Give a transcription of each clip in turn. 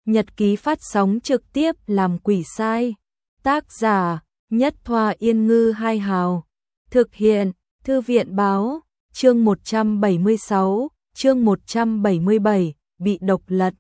Nhật ký phát sóng trực tiếp làm quỷ sai. Tác giả Nhất Thoa Yên Ngư Hai Hào. Thực hiện Thư viện Báo. Chương 176, chương 177, bị độc lật.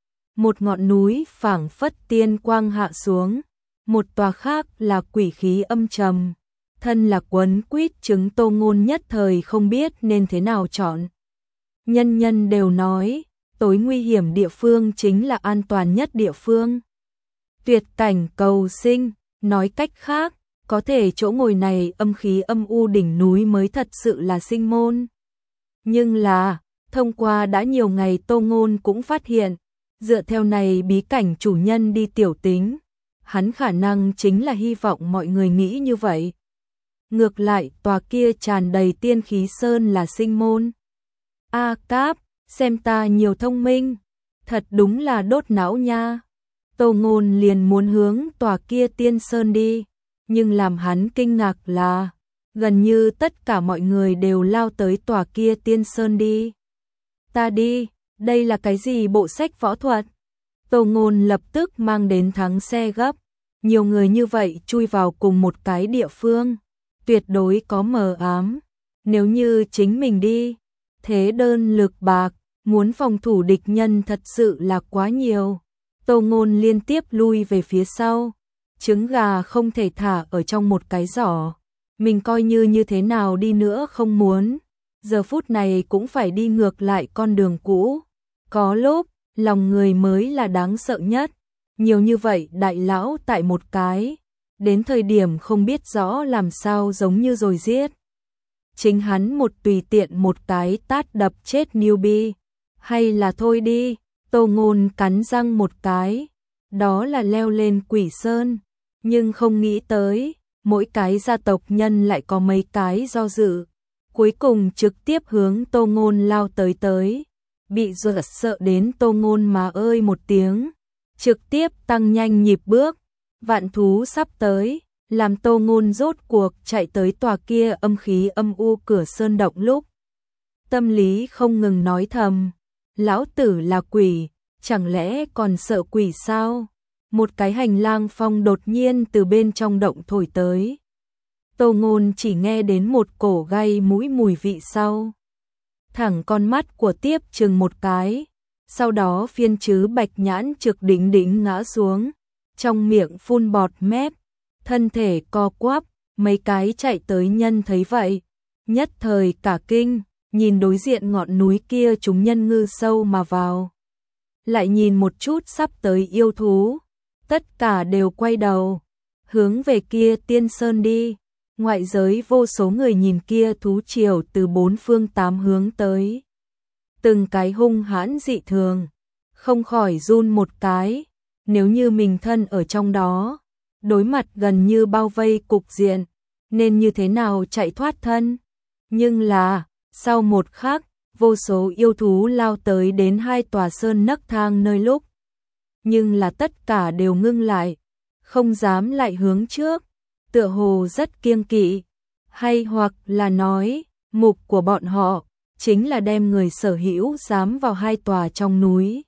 Một ngọn núi phảng phất tiên quang hạ xuống, một tòa khác là quỷ khí âm trầm. Thân là quấn quýt chứng Tô Ngôn nhất thời không biết nên thế nào chọn. Nhân nhân đều nói, tối nguy hiểm địa phương chính là an toàn nhất địa phương. Tuyệt cảnh cầu sinh, nói cách khác, có thể chỗ ngồi này âm khí âm u đỉnh núi mới thật sự là sinh môn. Nhưng là, thông qua đã nhiều ngày Tô Ngôn cũng phát hiện, dựa theo này bí cảnh chủ nhân đi tiểu tính, hắn khả năng chính là hy vọng mọi người nghĩ như vậy. Ngược lại, tòa kia tràn đầy tiên khí sơn là sinh môn. A Cáp, xem ta nhiều thông minh, thật đúng là đốt não nha. Tô Ngôn liền muốn hướng tòa kia tiên sơn đi, nhưng làm hắn kinh ngạc là gần như tất cả mọi người đều lao tới tòa kia tiên sơn đi. Ta đi, đây là cái gì bộ sách võ thuật? Tô Ngôn lập tức mang đến thắng xe gấp, nhiều người như vậy chui vào cùng một cái địa phương, tuyệt đối có mờ ám. Nếu như chính mình đi, thế đơn lực bạc, muốn phòng thủ địch nhân thật sự là quá nhiều. Tô Ngôn liên tiếp lui về phía sau, trứng gà không thể thả ở trong một cái giỏ, mình coi như thế nào đi nữa không muốn, giờ phút này cũng phải đi ngược lại con đường cũ. Có lúc, lòng người mới là đáng sợ nhất, nhiều như vậy đại lão tại một cái, đến thời điểm không biết rõ làm sao giống như rồi giết. Chính hắn một tùy tiện một cái tát đập chết newbie, hay là thôi đi. Tô Ngôn cắn răng một cái, đó là leo lên quỷ sơn, nhưng không nghĩ tới, mỗi cái gia tộc nhân lại có mấy cái do dự, cuối cùng trực tiếp hướng Tô Ngôn lao tới, bị dọa sợ đến Tô Ngôn mà ơi một tiếng, trực tiếp tăng nhanh nhịp bước, vạn thú sắp tới, làm Tô Ngôn rốt cuộc chạy tới tòa kia âm khí âm u cửa sơn động lúc. Tâm lý không ngừng nói thầm, lão tử là quỷ, chẳng lẽ còn sợ quỷ sao? Một cái hành lang phong đột nhiên từ bên trong động thổi tới. Tô Ngôn chỉ nghe đến một cổ gai mũi mùi vị sau. Thẳng con mắt của Tiếp chừng một cái, sau đó phiên chứ bạch nhãn trực đỉnh ngã xuống, trong miệng phun bọt mép, thân thể co quắp, mấy cái chạy tới nhân thấy vậy, nhất thời cả kinh. Nhìn đối diện ngọn núi kia chúng nhân ngư sâu mà vào. Lại nhìn một chút sắp tới yêu thú. Tất cả đều quay đầu. Hướng về kia tiên sơn đi. Ngoại giới vô số người nhìn kia thú triều từ bốn phương tám hướng tới. Từng cái hung hãn dị thường. Không khỏi run một cái. Nếu như mình thân ở trong đó. Đối mặt gần như bao vây cục diện. Nên như thế nào chạy thoát thân. Nhưng là... Sau một khắc, vô số yêu thú lao tới đến hai tòa sơn nấc thang nơi lúc. Nhưng là tất cả đều ngưng lại, không dám lại hướng trước, tựa hồ rất kiêng kỵ. Hay hoặc là nói, mục của bọn họ, chính là đem người sở hữu dám vào hai tòa trong núi.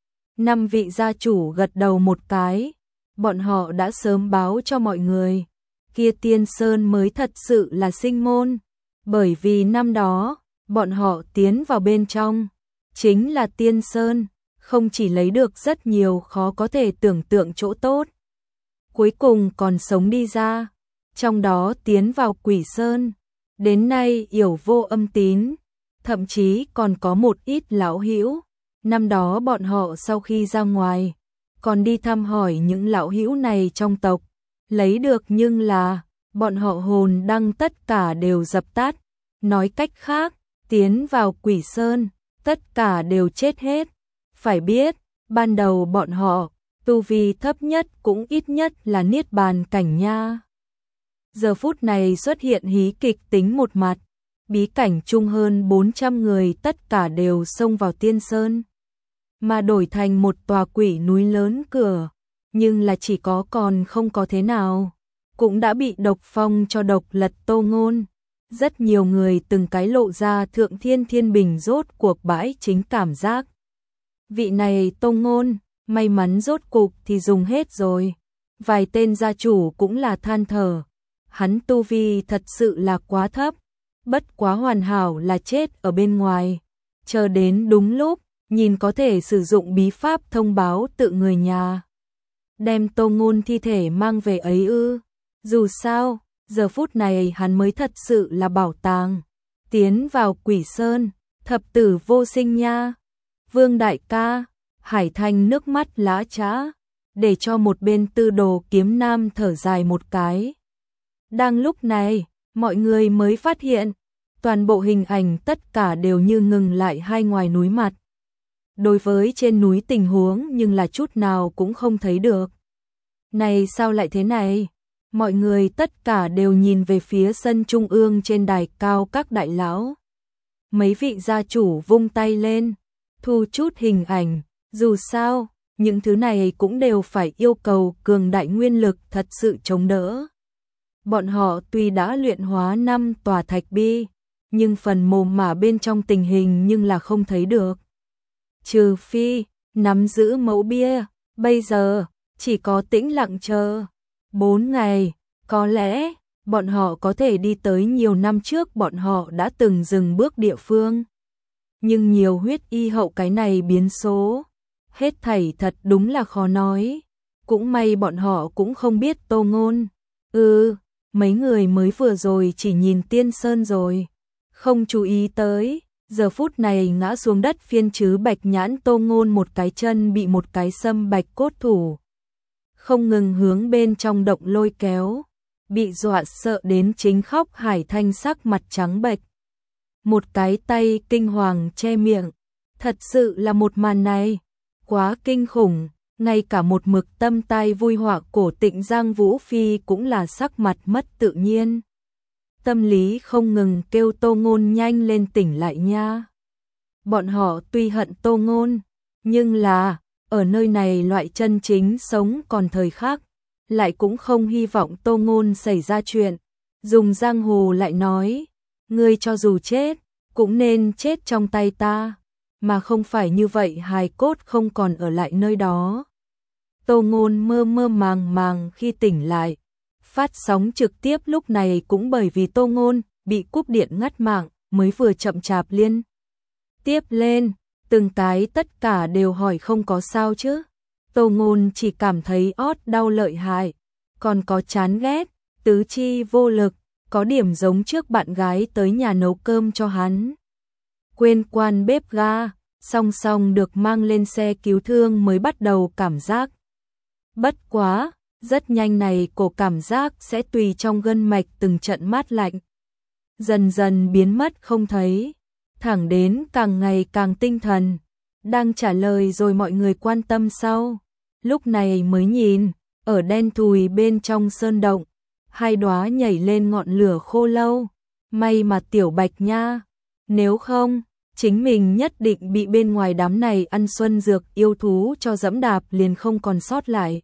5 vị gia chủ gật đầu một cái, bọn họ đã sớm báo cho mọi người. Kia tiên sơn mới thật sự là sinh môn. Bởi vì năm đó, bọn họ tiến vào bên trong, chính là tiên sơn, không chỉ lấy được rất nhiều khó có thể tưởng tượng chỗ tốt. Cuối cùng còn sống đi ra, trong đó tiến vào quỷ sơn, đến nay yểu vô âm tín, thậm chí còn có một ít lão hữu. Năm đó bọn họ sau khi ra ngoài, còn đi thăm hỏi những lão hữu này trong tộc, lấy được nhưng là, bọn họ hồn đăng tất cả đều dập tắt. Nói cách khác, tiến vào quỷ sơn, tất cả đều chết hết. Phải biết, ban đầu bọn họ, tu vi thấp nhất cũng ít nhất là niết bàn cảnh nha. Giờ phút này xuất hiện hí kịch tính một mặt, bí cảnh chung hơn 400 người tất cả đều xông vào tiên sơn. Mà đổi thành một tòa quỷ núi lớn cửa, nhưng là chỉ có còn không có thế nào. Cũng đã bị độc phong cho độc lật Tô Ngôn. Rất nhiều người từng cái lộ ra thượng thiên thiên bình rốt cuộc bãi chính cảm giác. Vị này Tô Ngôn, may mắn rốt cục thì dùng hết rồi. Vài tên gia chủ cũng là than thở, hắn tu vi thật sự là quá thấp, bất quá hoàn hảo là chết ở bên ngoài, chờ đến đúng lúc, nhìn có thể sử dụng bí pháp thông báo tự người nhà. Đem Tô Ngôn thi thể mang về ấy ư? Dù sao, giờ phút này hắn mới thật sự là bảo tàng. Tiến vào Quỷ Sơn, thập tử vô sinh nha. Vương đại ca, Hải Thanh nước mắt lã chã, để cho một bên Tư Đồ Kiếm Nam thở dài một cái. Đang lúc này, mọi người mới phát hiện, toàn bộ hình ảnh tất cả đều như ngừng lại hai ngoài núi mặt. Đối với trên núi tình huống nhưng là chút nào cũng không thấy được. Này sao lại thế này? Mọi người tất cả đều nhìn về phía sân trung ương trên đài cao các đại lão. Mấy vị gia chủ vung tay lên, thu chút hình ảnh, dù sao, những thứ này cũng đều phải yêu cầu cường đại nguyên lực thật sự chống đỡ. Bọn họ tuy đã luyện hóa 5 tòa thạch bi, nhưng phần mồm mà bên trong tình hình nhưng là không thấy được. Trừ phi, nắm giữ mẫu bia, bây giờ, chỉ có tĩnh lặng chờ. 4 ngày, có lẽ, bọn họ có thể đi tới nhiều năm trước bọn họ đã từng dừng bước địa phương. Nhưng nhiều huyết y hậu cái này biến số. Hết thảy thật đúng là khó nói. Cũng may bọn họ cũng không biết Tô Ngôn. Mấy người mới vừa rồi chỉ nhìn Tiên Sơn rồi. Không chú ý tới, giờ phút này ngã xuống đất phiên chứ Bạch Nhãn Tô Ngôn một cái chân bị một cái sâm bạch cốt thủ không ngừng hướng bên trong động lôi kéo, bị dọa sợ đến chính khóc. Hải Thanh sắc mặt trắng bệch, một cái tay kinh hoàng che miệng. Thật sự là một màn này quá kinh khủng, ngay cả một mực tâm tai vui họa cổ Tịnh Giang Vũ Phi cũng là sắc mặt mất tự nhiên. Tâm lý không ngừng kêu Tô Ngôn nhanh lên tỉnh lại nha. Bọn họ tuy hận Tô Ngôn, nhưng là ở nơi này loại chân chính sống còn thời khắc, lại cũng không hy vọng Tô Ngôn xảy ra chuyện. Dùng giang hồ lại nói, ngươi cho dù chết, cũng nên chết trong tay ta, mà không phải như vậy hài cốt không còn ở lại nơi đó. Tô Ngôn mơ mơ màng màng khi tỉnh lại. Phát sóng trực tiếp lúc này cũng bởi vì Tô Ngôn bị cúp điện ngắt mạng mới vừa chậm chạp liên tiếp lên. Từng cái tất cả đều hỏi không có sao chứ. Tô Ngôn chỉ cảm thấy ót đau lợi hại, còn có chán ghét, tứ chi vô lực, có điểm giống trước bạn gái tới nhà nấu cơm cho hắn. Quên quan bếp ga, song song được mang lên xe cứu thương mới bắt đầu cảm giác. Bất quá, rất nhanh này cổ cảm giác sẽ tùy trong gân mạch từng trận mát lạnh. Dần dần biến mất không thấy. Thẳng đến càng ngày càng tinh thần, đang trả lời rồi mọi người quan tâm sau. Lúc này mới nhìn, ở đen thùi bên trong sơn động, hai đóa nhảy lên ngọn lửa khô lâu. May mà Tiểu Bạch nha, nếu không, chính mình nhất định bị bên ngoài đám này ăn xuân dược yêu thú cho dẫm đạp liền không còn sót lại.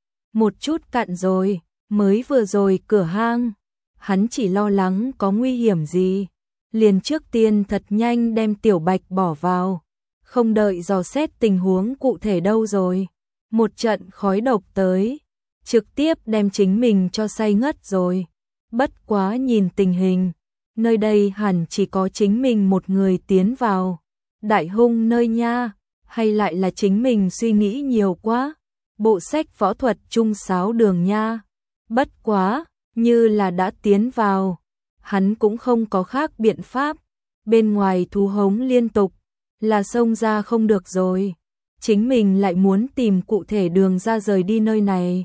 Một chút cạn rồi, mới vừa rồi cửa hang, hắn chỉ lo lắng có nguy hiểm gì. Liền trước tiên thật nhanh đem Tiểu Bạch bỏ vào, không đợi dò xét tình huống cụ thể đâu rồi. Một trận khói độc tới, trực tiếp đem chính mình cho say ngất rồi. Bất quá nhìn tình hình, nơi đây hẳn chỉ có chính mình một người tiến vào. Đại hung nơi nha, hay lại là chính mình suy nghĩ nhiều quá. Bộ sách võ thuật trung sáo đường nha. Bất quá, như là đã tiến vào. Hắn cũng không có khác biện pháp, bên ngoài thú hống liên tục, là xông ra không được rồi. Chính mình lại muốn tìm cụ thể đường ra rời đi nơi này.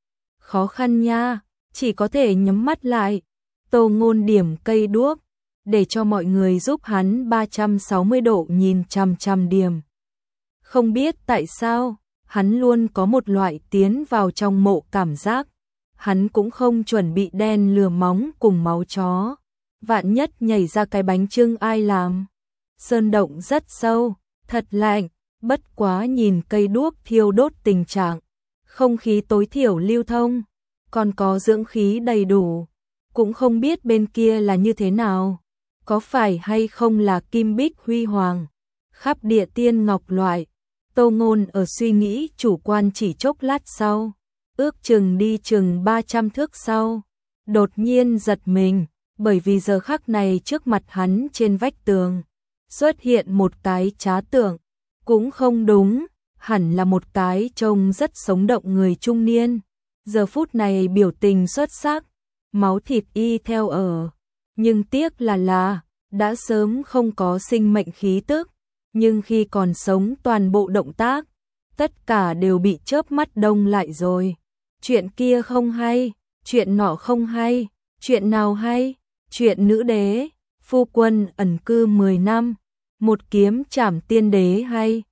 Khó khăn nha, chỉ có thể nhắm mắt lại. Tô Ngôn điểm cây đuốc, để cho mọi người giúp hắn 360 độ nhìn chằm chằm điểm. Không biết tại sao, hắn luôn có một loại tiến vào trong mộ cảm giác. Hắn cũng không chuẩn bị đen lừa móng cùng máu chó. Vạn nhất nhảy ra cái bánh chưng ai làm. Sơn động rất sâu, thật lạnh, bất quá nhìn cây đuốc thiêu đốt tình trạng. Không khí tối thiểu lưu thông, còn có dưỡng khí đầy đủ. Cũng không biết bên kia là như thế nào. Có phải hay không là kim bích huy hoàng, khắp địa tiên ngọc loại. Tô Ngôn ở suy nghĩ chủ quan chỉ chốc lát sau, ước chừng đi chừng 300 thước sau, đột nhiên giật mình, bởi vì giờ khắc này trước mặt hắn trên vách tường xuất hiện một cái trá tượng, cũng không đúng, hẳn là một cái trông rất sống động người trung niên, giờ phút này biểu tình xuất sắc, máu thịt y theo ở, nhưng tiếc là đã sớm không có sinh mệnh khí tức, nhưng khi còn sống toàn bộ động tác, tất cả đều bị chớp mắt đông lại rồi. Chuyện kia không hay, chuyện nọ không hay, chuyện nào hay, chuyện nữ đế, phu quân ẩn cư 10 năm, một kiếm trảm tiên đế hay,